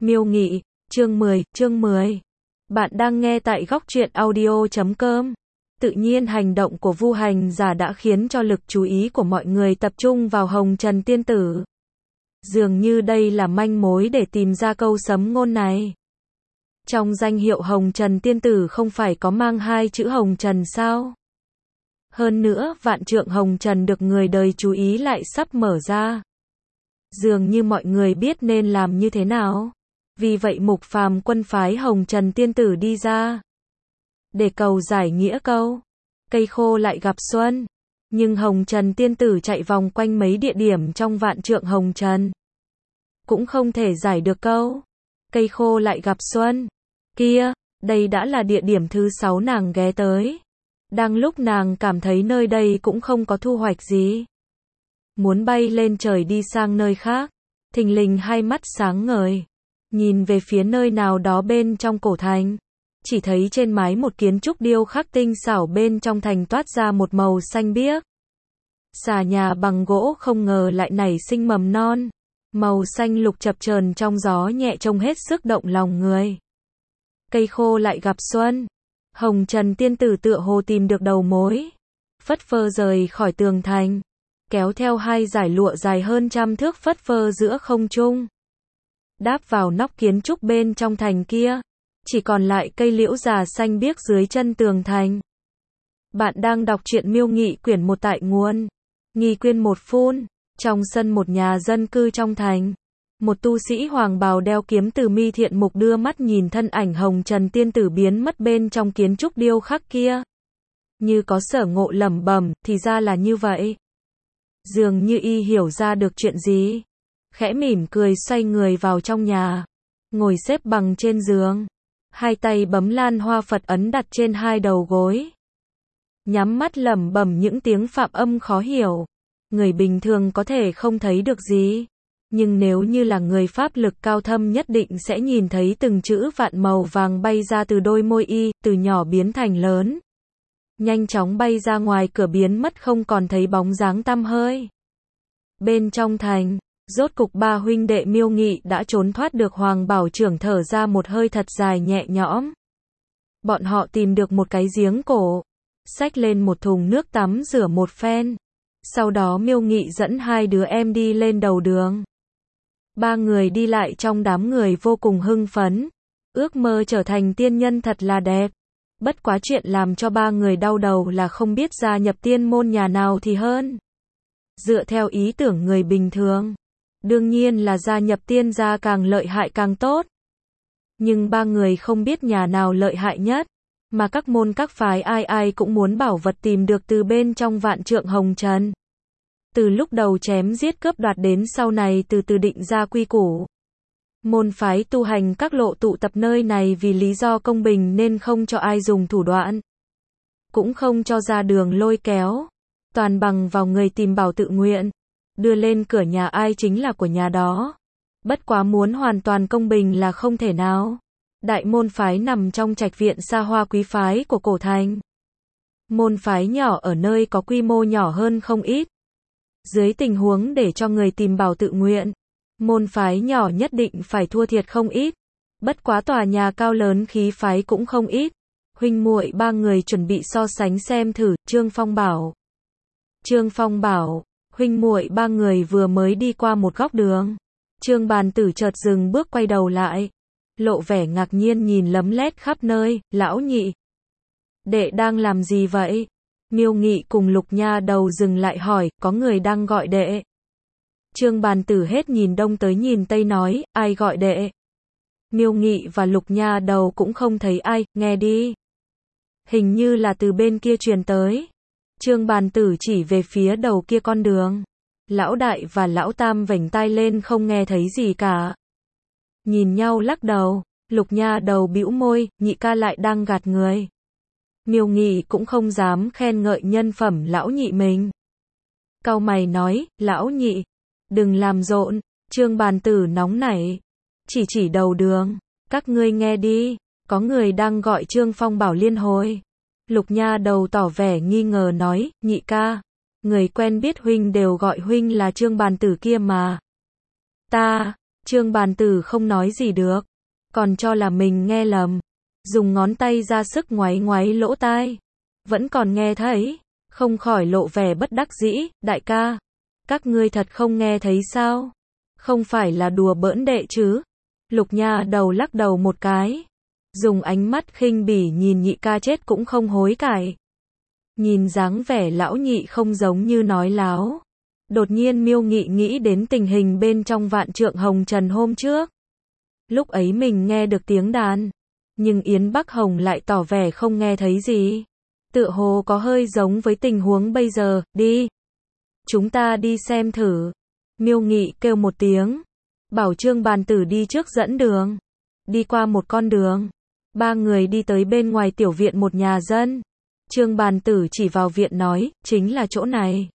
Miêu Nghị, chương 10. Bạn đang nghe tại góc truyện audio.com. Tự nhiên hành động của Vu Hành Giả đã khiến cho lực chú ý của mọi người tập trung vào Hồng Trần Tiên Tử. Dường như đây là manh mối để tìm ra câu sấm ngôn này. Trong danh hiệu Hồng Trần Tiên Tử không phải có mang hai chữ Hồng Trần sao? Hơn nữa, vạn trượng Hồng Trần được người đời chú ý lại sắp mở ra. Dường như mọi người biết nên làm như thế nào. Vì vậy Mục Phàm quân phái Hồng Trần Tiên Tử đi ra. Để cầu giải nghĩa câu. Cây khô lại gặp xuân. Nhưng Hồng Trần Tiên Tử chạy vòng quanh mấy địa điểm trong vạn trượng Hồng Trần. Cũng không thể giải được câu. Cây khô lại gặp xuân. Kia, đây đã là địa điểm thứ 6 nàng ghé tới. Đang lúc nàng cảm thấy nơi đây cũng không có thu hoạch gì. Muốn bay lên trời đi sang nơi khác. Thình lình hai mắt sáng ngời. Nhìn về phía nơi nào đó bên trong cổ thành. Chỉ thấy trên mái một kiến trúc điêu khắc tinh xảo bên trong thành toát ra một màu xanh biếc. Xà nhà bằng gỗ không ngờ lại nảy sinh mầm non. Màu xanh lục chập chờn trong gió nhẹ trông hết sức động lòng người. Cây khô lại gặp xuân. Hồng Trần Tiên Tử tựa hồ tìm được đầu mối. Phất phơ rời khỏi tường thành. Kéo theo hai dải lụa dài hơn 100 thước phất phơ giữa không trung. Đáp vào nóc kiến trúc bên trong thành kia. Chỉ còn lại cây liễu già xanh biếc dưới chân tường thành. Bạn đang đọc truyện Miêu Nghị quyển 1 tại nguồn. Nghi quyên một phun. Trong sân một nhà dân cư trong thành. Một tu sĩ hoàng bào đeo kiếm từ mi thiện mục đưa mắt nhìn thân ảnh Hồng Trần Tiên Tử biến mất bên trong kiến trúc điêu khắc kia. Như có sở ngộ lẩm bẩm, thì ra là như vậy. Dường như y hiểu ra được chuyện gì. Khẽ mỉm cười xoay người vào trong nhà. Ngồi xếp bằng trên giường. Hai tay bấm lan hoa Phật ấn đặt trên hai đầu gối. Nhắm mắt lẩm bẩm những tiếng phạm âm khó hiểu. Người bình thường có thể không thấy được gì. Nhưng nếu như là người pháp lực cao thâm nhất định sẽ nhìn thấy từng chữ vạn màu vàng bay ra từ đôi môi y, từ nhỏ biến thành lớn. Nhanh chóng bay ra ngoài cửa biến mất không còn thấy bóng dáng tăm hơi. Bên trong thành, rốt cục ba huynh đệ Miêu Nghị đã trốn thoát được. Hoàng Bảo Trưởng thở ra một hơi thật dài nhẹ nhõm. Bọn họ tìm được một cái giếng cổ. Xách lên một thùng nước tắm rửa một phen. Sau đó Miêu Nghị dẫn hai đứa em đi lên đầu đường. Ba người đi lại trong đám người vô cùng hưng phấn. Ước mơ trở thành tiên nhân thật là đẹp. Bất quá chuyện làm cho ba người đau đầu là không biết gia nhập tiên môn nhà nào thì hơn. Dựa theo ý tưởng người bình thường, đương nhiên là gia nhập tiên gia càng lợi hại càng tốt. Nhưng ba người không biết nhà nào lợi hại nhất, mà các môn các phái ai ai cũng muốn bảo vật tìm được từ bên trong vạn trượng Hồng Trần. Từ lúc đầu chém giết cướp đoạt đến sau này từ từ định ra quy củ. Môn phái tu hành các lộ tụ tập nơi này vì lý do công bình nên không cho ai dùng thủ đoạn. Cũng không cho ra đường lôi kéo. Toàn bằng vào người tìm bảo tự nguyện. Đưa lên cửa nhà ai chính là của nhà đó. Bất quá muốn hoàn toàn công bình là không thể nào. Đại môn phái nằm trong trạch viện xa hoa quý phái của cổ thành. Môn phái nhỏ ở nơi có quy mô nhỏ hơn không ít. Dưới tình huống để cho người tìm bảo tự nguyện, môn phái nhỏ nhất định phải thua thiệt không ít. Bất quá tòa nhà cao lớn khí phái cũng không ít. Huynh muội ba người chuẩn bị so sánh xem thử. Trương Phong bảo, huynh muội ba người vừa mới đi qua một góc đường. Trương Bàn Tử chợt dừng bước quay đầu lại. Lộ vẻ ngạc nhiên nhìn lấm lét khắp nơi. Lão nhị, đệ đang làm gì vậy? Miêu Nghị cùng Lục Nha Đầu dừng lại hỏi, có người đang gọi đệ. Trương Bàn Tử hết nhìn đông tới nhìn tây nói, ai gọi đệ? Miêu Nghị và Lục Nha Đầu cũng không thấy ai, nghe đi. Hình như là từ bên kia truyền tới. Trương Bàn Tử chỉ về phía đầu kia con đường. Lão đại và lão tam vểnh tai lên không nghe thấy gì cả. Nhìn nhau lắc đầu, Lục Nha Đầu bĩu môi, nhị ca lại đang gạt người. Miêu Nghị cũng không dám khen ngợi nhân phẩm lão nhị mình. Cau mày nói, lão nhị, đừng làm rộn. Trương Bàn Tử nóng nảy, chỉ đầu đường, các ngươi nghe đi, có người đang gọi Trương Phong bảo liên hồi. Lục Nha Đầu tỏ vẻ nghi ngờ nói, nhị ca, người quen biết huynh đều gọi huynh là Trương Bàn Tử kia mà. Ta, Trương Bàn Tử không nói gì được, còn cho là mình nghe lầm, dùng ngón tay ra sức ngoáy ngoáy lỗ tai, vẫn còn nghe thấy, không khỏi lộ vẻ bất đắc dĩ, đại ca, các ngươi thật không nghe thấy sao? Không phải là đùa bỡn đệ chứ? Lục Nha Đầu lắc đầu một cái, dùng ánh mắt khinh bỉ nhìn nhị ca chết cũng không hối cải. Nhìn dáng vẻ lão nhị không giống như nói láo. Đột nhiên Miêu Nghị nghĩ đến tình hình bên trong Vạn Trượng Hồng Trần hôm trước. Lúc ấy mình nghe được tiếng đàn, nhưng Yến Bắc Hồng lại tỏ vẻ không nghe thấy gì. Tựa hồ có hơi giống với tình huống bây giờ, đi. Chúng ta đi xem thử. Miêu Nghị kêu một tiếng, bảo Trương Bàn Tử đi trước dẫn đường. Đi qua một con đường, ba người đi tới bên ngoài tiểu viện một nhà dân. Trương Bàn Tử chỉ vào viện nói, chính là chỗ này.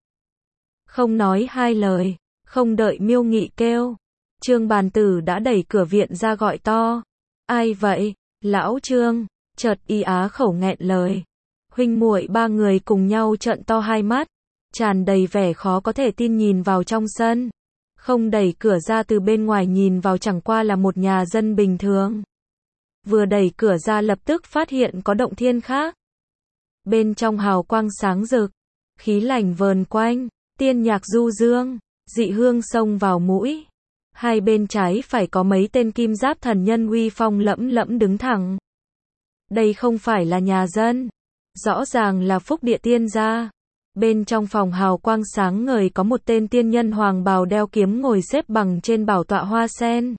Không nói hai lời, không đợi Miêu Nghị kêu, Trương Bàn Tử đã đẩy cửa viện ra gọi to. Ai vậy? Lão Trương. Chợt y á khẩu nghẹn lời. Huynh muội ba người cùng nhau trợn to hai mắt, tràn đầy vẻ khó có thể tin nhìn vào trong sân. Không đẩy cửa ra từ bên ngoài nhìn vào chẳng qua là một nhà dân bình thường. Vừa đẩy cửa ra lập tức phát hiện có động thiên khác. Bên trong hào quang sáng rực, khí lành vờn quanh, tiên nhạc du dương, dị hương xông vào mũi. Hai bên trái phải có mấy tên kim giáp thần nhân uy phong lẫm lẫm đứng thẳng. Đây không phải là nhà dân, rõ ràng là Phúc Địa Tiên gia. Bên trong phòng hào quang sáng ngời có một tên tiên nhân hoàng bào đeo kiếm ngồi xếp bằng trên bảo tọa hoa sen.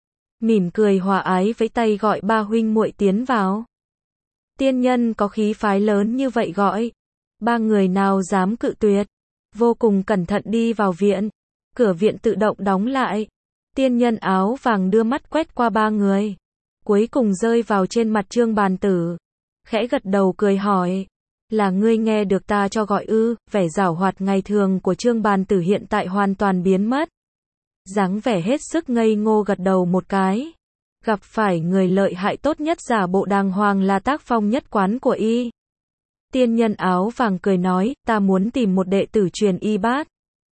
Mỉm cười hòa ái vẫy tay gọi ba huynh muội tiến vào. Tiên nhân có khí phái lớn như vậy gọi, ba người nào dám cự tuyệt. Vô cùng cẩn thận đi vào viện, cửa viện tự động đóng lại. Tiên nhân áo vàng đưa mắt quét qua ba người, cuối cùng rơi vào trên mặt Trương Bàn Tử, khẽ gật đầu cười hỏi, là ngươi nghe được ta cho gọi ư? Vẻ giảo hoạt ngày thường của Trương Bàn Tử hiện tại hoàn toàn biến mất, dáng vẻ hết sức ngây ngô gật đầu một cái. Gặp phải người lợi hại tốt nhất giả bộ đàng hoàng là tác phong nhất quán của y. Tiên nhân áo vàng cười nói, ta muốn tìm một đệ tử truyền y bát.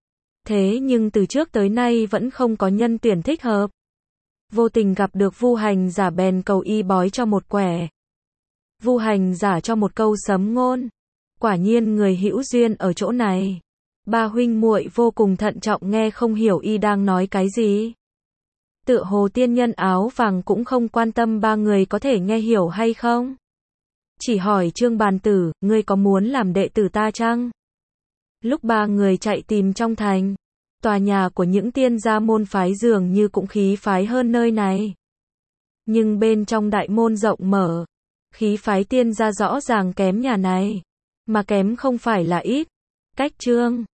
Thế nhưng từ trước tới nay vẫn không có nhân tuyển thích hợp. Vô tình gặp được Vu Hành Giả bèn cầu y bói cho một quẻ. Vu Hành Giả cho một câu sấm ngôn. Quả nhiên người hữu duyên ở chỗ này. Ba huynh muội vô cùng thận trọng nghe không hiểu y đang nói cái gì. Tựa hồ tiên nhân áo vàng cũng không quan tâm ba người có thể nghe hiểu hay không. Chỉ hỏi Trương Bàn Tử, ngươi có muốn làm đệ tử ta chăng? Lúc ba người chạy tìm trong thành, tòa nhà của những tiên gia môn phái dường như cũng khí phái hơn nơi này. Nhưng bên trong đại môn rộng mở, khí phái tiên gia rõ ràng kém nhà này, mà kém không phải là ít. Cách Trương